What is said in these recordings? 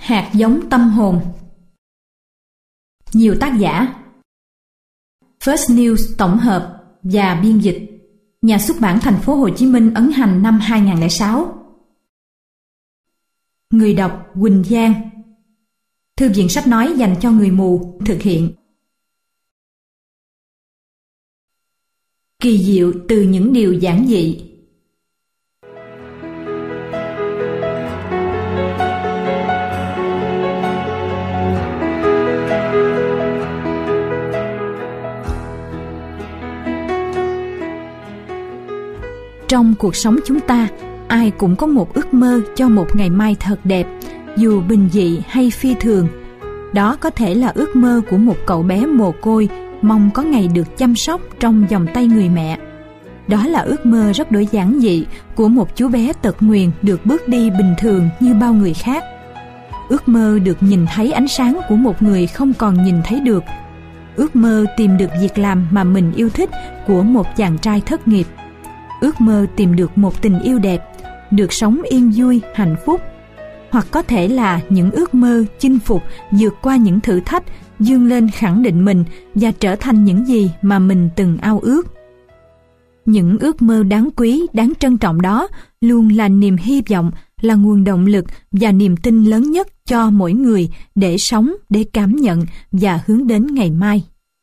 Hạt giống tâm hồn. Nhiều tác giả. First News tổng hợp và biên dịch. Nhà xuất bản Thành phố Hồ Chí Minh ấn hành năm 2006. Người đọc Quỳnh Giang. Thư viện sách nói dành cho người mù thực hiện. Kỳ diệu từ những điều giản dị. Trong cuộc sống chúng ta, ai cũng có một ước mơ cho một ngày mai thật đẹp, dù bình dị hay phi thường. Đó có thể là ước mơ của một cậu bé mồ côi mong có ngày được chăm sóc trong vòng tay người mẹ. Đó là ước mơ rất đổi giản dị của một chú bé tật nguyền được bước đi bình thường như bao người khác. Ước mơ được nhìn thấy ánh sáng của một người không còn nhìn thấy được. Ước mơ tìm được việc làm mà mình yêu thích của một chàng trai thất nghiệp. Ước mơ tìm được một tình yêu đẹp, được sống yên vui, hạnh phúc. Hoặc có thể là những ước mơ chinh phục, vượt qua những thử thách, vươn lên khẳng định mình và trở thành những gì mà mình từng ao ước. Những ước mơ đáng quý, đáng trân trọng đó luôn là niềm hy vọng, là nguồn động lực và niềm tin lớn nhất cho mỗi người để sống, để cảm nhận và hướng đến ngày mai.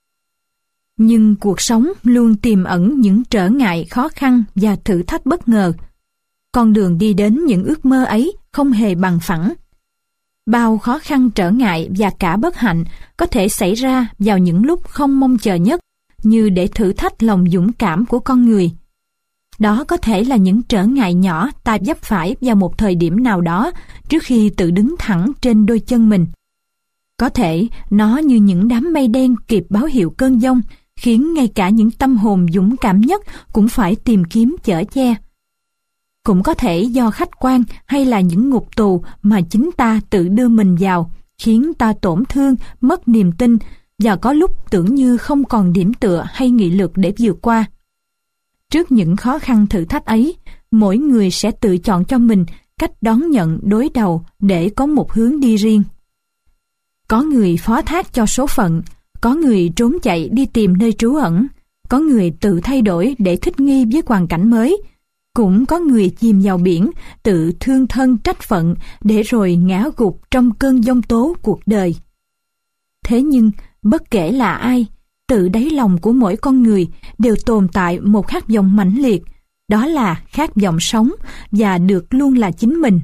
Nhưng cuộc sống luôn tiềm ẩn những trở ngại, khó khăn và thử thách bất ngờ. Con đường đi đến những ước mơ ấy không hề bằng phẳng. Bao khó khăn, trở ngại và cả bất hạnh có thể xảy ra vào những lúc không mong chờ nhất, như để thử thách lòng dũng cảm của con người. Đó có thể là những trở ngại nhỏ ta vấp phải vào một thời điểm nào đó trước khi tự đứng thẳng trên đôi chân mình. Có thể nó như những đám mây đen kịp báo hiệu cơn giông, khiến ngay cả những tâm hồn dũng cảm nhất cũng phải tìm kiếm chở che. Cũng có thể do khách quan hay là những ngục tù mà chính ta tự đưa mình vào, khiến ta tổn thương, mất niềm tin và có lúc tưởng như không còn điểm tựa hay nghị lực để vượt qua. Trước những khó khăn thử thách ấy, mỗi người sẽ tự chọn cho mình cách đón nhận, đối đầu để có một hướng đi riêng. Có người phó thác cho số phận, có người trốn chạy đi tìm nơi trú ẩn, có người tự thay đổi để thích nghi với hoàn cảnh mới, cũng có người chìm vào biển, tự thương thân trách phận để rồi ngã gục trong cơn giông tố cuộc đời. Thế nhưng, bất kể là ai, tự đáy lòng của mỗi con người đều tồn tại một khát vọng mãnh liệt, đó là khát vọng sống và được luôn là chính mình.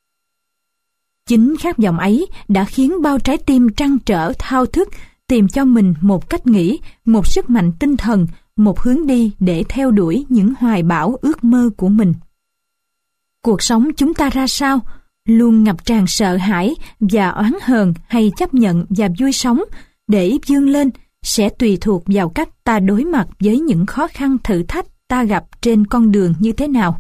Chính khát vọng ấy đã khiến bao trái tim trăn trở thao thức tìm cho mình một cách nghĩ, một sức mạnh tinh thần, một hướng đi để theo đuổi những hoài bão ước mơ của mình. Cuộc sống chúng ta ra sao? Luôn ngập tràn sợ hãi và oán hờn hay chấp nhận và vui sống để vươn lên sẽ tùy thuộc vào cách ta đối mặt với những khó khăn thử thách ta gặp trên con đường như thế nào.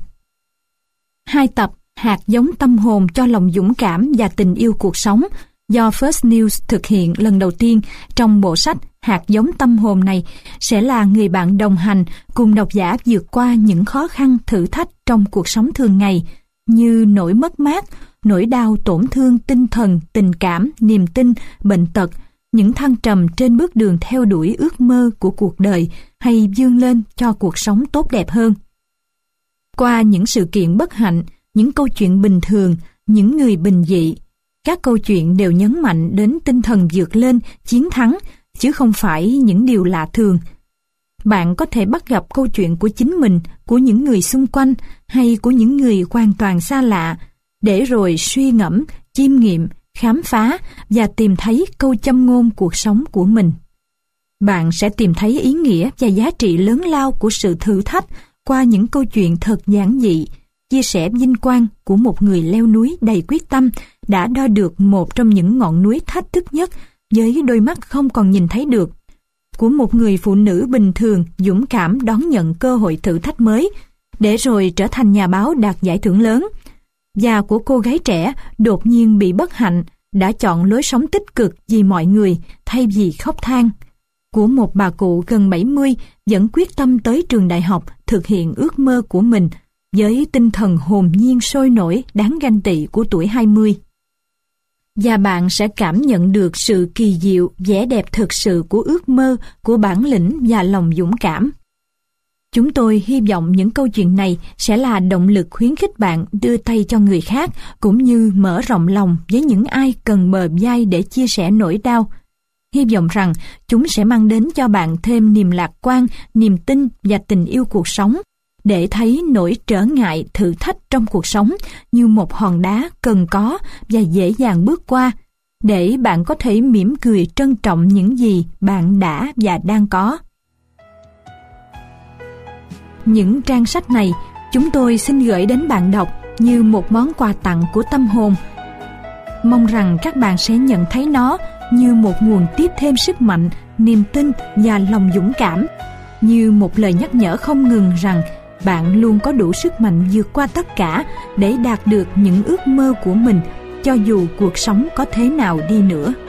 2 tập Hạt giống tâm hồn cho lòng dũng cảm và tình yêu cuộc sống do First News thực hiện lần đầu tiên trong bộ sách Hạt giống tâm hồn này sẽ là người bạn đồng hành cùng độc giả vượt qua những khó khăn thử thách trong cuộc sống thường ngày như nỗi mất mát, nỗi đau tổn thương tinh thần, tình cảm, niềm tin, bệnh tật, những thăng trầm trên bước đường theo đuổi ước mơ của cuộc đời hay vươn lên cho cuộc sống tốt đẹp hơn. Qua những sự kiện bất hạnh, những câu chuyện bình thường, những người bình dị, các câu chuyện đều nhấn mạnh đến tinh thần vượt lên, chiến thắng, chứ không phải những điều lạ thường. Bạn có thể bắt gặp câu chuyện của chính mình, của những người xung quanh hay của những người hoàn toàn xa lạ, để rồi suy ngẫm, chiêm nghiệm, khám phá và tìm thấy câu châm ngôn cuộc sống của mình. Bạn sẽ tìm thấy ý nghĩa và giá trị lớn lao của sự thử thách qua những câu chuyện thật giản dị, chia sẻ vinh quang của một người leo núi đầy quyết tâm đã đo được một trong những ngọn núi thách thức nhất với đôi mắt không còn nhìn thấy được, của một người phụ nữ bình thường dũng cảm đón nhận cơ hội thử thách mới để rồi trở thành nhà báo đạt giải thưởng lớn, và của cô gái trẻ đột nhiên bị bất hạnh đã chọn lối sống tích cực vì mọi người thay vì khóc than, của một bà cụ gần 70 vẫn quyết tâm tới trường đại học thực hiện ước mơ của mình với tinh thần hồn nhiên sôi nổi đáng ganh tị của tuổi 20. và bạn sẽ cảm nhận được sự kỳ diệu, vẻ đẹp thực sự của ước mơ, của bản lĩnh và lòng dũng cảm. Chúng tôi hy vọng những câu chuyện này sẽ là động lực khuyến khích bạn đưa tay cho người khác, cũng như mở rộng lòng với những ai cần bờ vai để chia sẻ nỗi đau. Hy vọng rằng chúng sẽ mang đến cho bạn thêm niềm lạc quan, niềm tin và tình yêu cuộc sống, để thấy nỗi trở ngại, thử thách trong cuộc sống như một hòn đá cần có và dễ dàng bước qua, để bạn có thể mỉm cười trân trọng những gì bạn đã và đang có. Những trang sách này chúng tôi xin gửi đến bạn đọc như một món quà tặng của tâm hồn. Mong rằng các bạn sẽ nhận thấy nó như một nguồn tiếp thêm sức mạnh, niềm tin và lòng dũng cảm, như một lời nhắc nhở không ngừng rằng bạn luôn có đủ sức mạnh vượt qua tất cả để đạt được những ước mơ của mình, cho dù cuộc sống có thế nào đi nữa.